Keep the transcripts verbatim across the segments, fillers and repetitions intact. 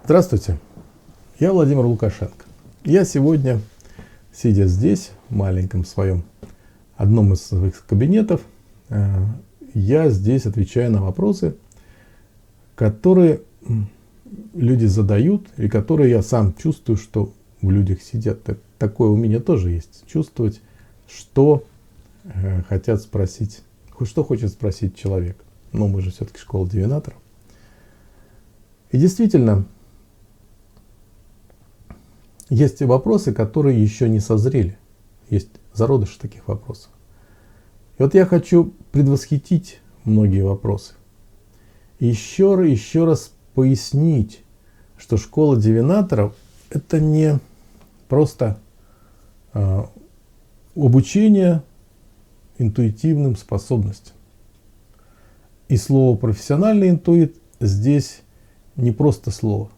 Здравствуйте, я Владимир Лукашенко. Я сегодня, сидя здесь, в маленьком своем, одном из своих кабинетов, я здесь отвечаю на вопросы, которые люди задают, и которые я сам чувствую, что в людях сидят. Такое у меня тоже есть. Чувствовать, что хотят спросить, что хочет спросить человек. Но мы же все-таки школа дивинаторов. И действительно, есть и вопросы, которые еще не созрели. Есть зародыши таких вопросов. И вот я хочу предвосхитить многие вопросы. И еще, еще раз пояснить, что школа дивинаторов — это не просто э, обучение интуитивным способностям. И слово «профессиональный интуит» здесь не просто слово.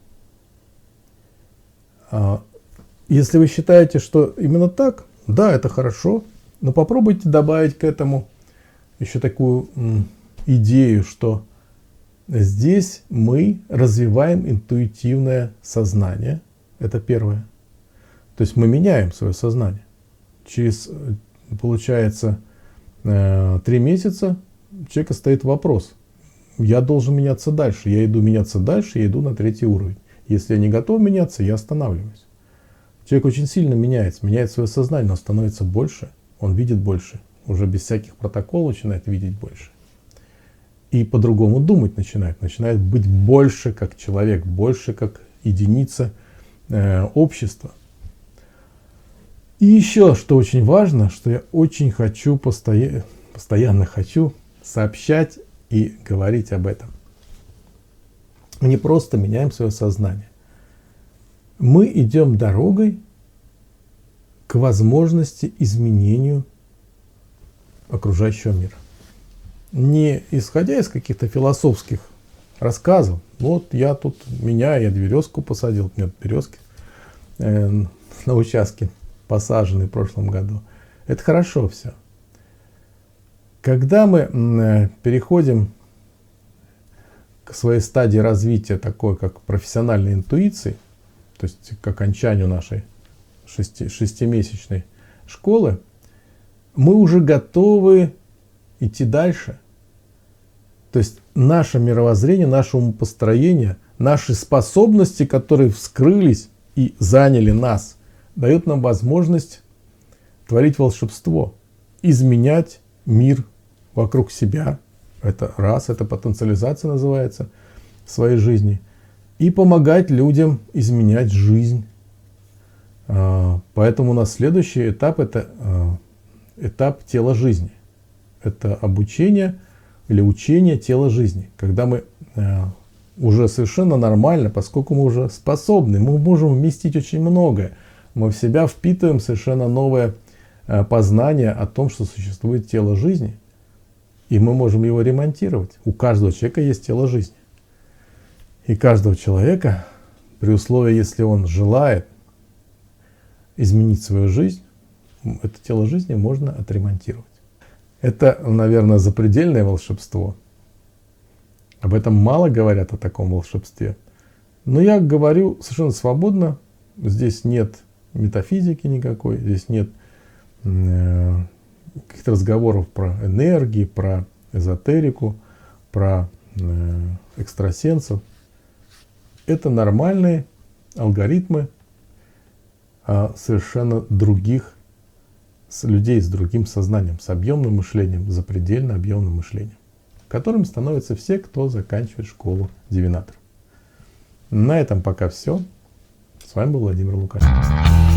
Если вы считаете, что именно так, да, это хорошо, но попробуйте добавить к этому еще такую м, идею, что здесь мы развиваем интуитивное сознание. Это первое. То есть мы меняем свое сознание. Через, получается, э, три месяца у человека стоит вопрос. Я должен меняться дальше. Я иду меняться дальше, я иду на третий уровень. Если я не готов меняться, я останавливаюсь. Человек очень сильно меняется, меняет свое сознание, но становится больше, он видит больше. Уже без всяких протоколов начинает видеть больше. И по-другому думать начинает. Начинает быть больше как человек, больше как единица э, общества. И еще, что очень важно, что я очень хочу, постоя... постоянно хочу сообщать и говорить об этом. Мы не просто меняем свое сознание. Мы идем дорогой к возможности изменению окружающего мира. Не исходя из каких-то философских рассказов. Вот я тут меняю, я березку посадил. Нет, березки э, на участке посажены в прошлом году. Это хорошо все. Когда мы э, переходим к своей стадии развития, такой как профессиональной интуиции, то есть к окончанию нашей шести, шестимесячной школы, мы уже готовы идти дальше. То есть наше мировоззрение, наше умопостроение, наши способности, которые вскрылись и заняли нас, дают нам возможность творить волшебство, изменять мир вокруг себя. Это раз, это потенциализация называется в своей жизни. И помогать людям изменять жизнь. Поэтому у нас следующий этап — это этап тела жизни. Это обучение или учение тела жизни. Когда мы уже совершенно нормально, поскольку мы уже способны, мы можем вместить очень многое. Мы в себя впитываем совершенно новое познание о том, что существует тело жизни. И мы можем его ремонтировать. У каждого человека есть тело жизни. И каждого человека, при условии, если он желает изменить свою жизнь, это тело жизни можно отремонтировать. Это, наверное, запредельное волшебство. Об этом мало говорят, о таком волшебстве. Но я говорю совершенно свободно. Здесь нет метафизики никакой, здесь нет э, каких-то разговоров про энергии, про эзотерику, про э, экстрасенсов. Это нормальные алгоритмы а, совершенно других с людей с другим сознанием, с объемным мышлением, запредельно объемным мышлением, которым становятся все, кто заканчивает школу дивинаторов. На этом пока все. С вами был Владимир Лукашенко.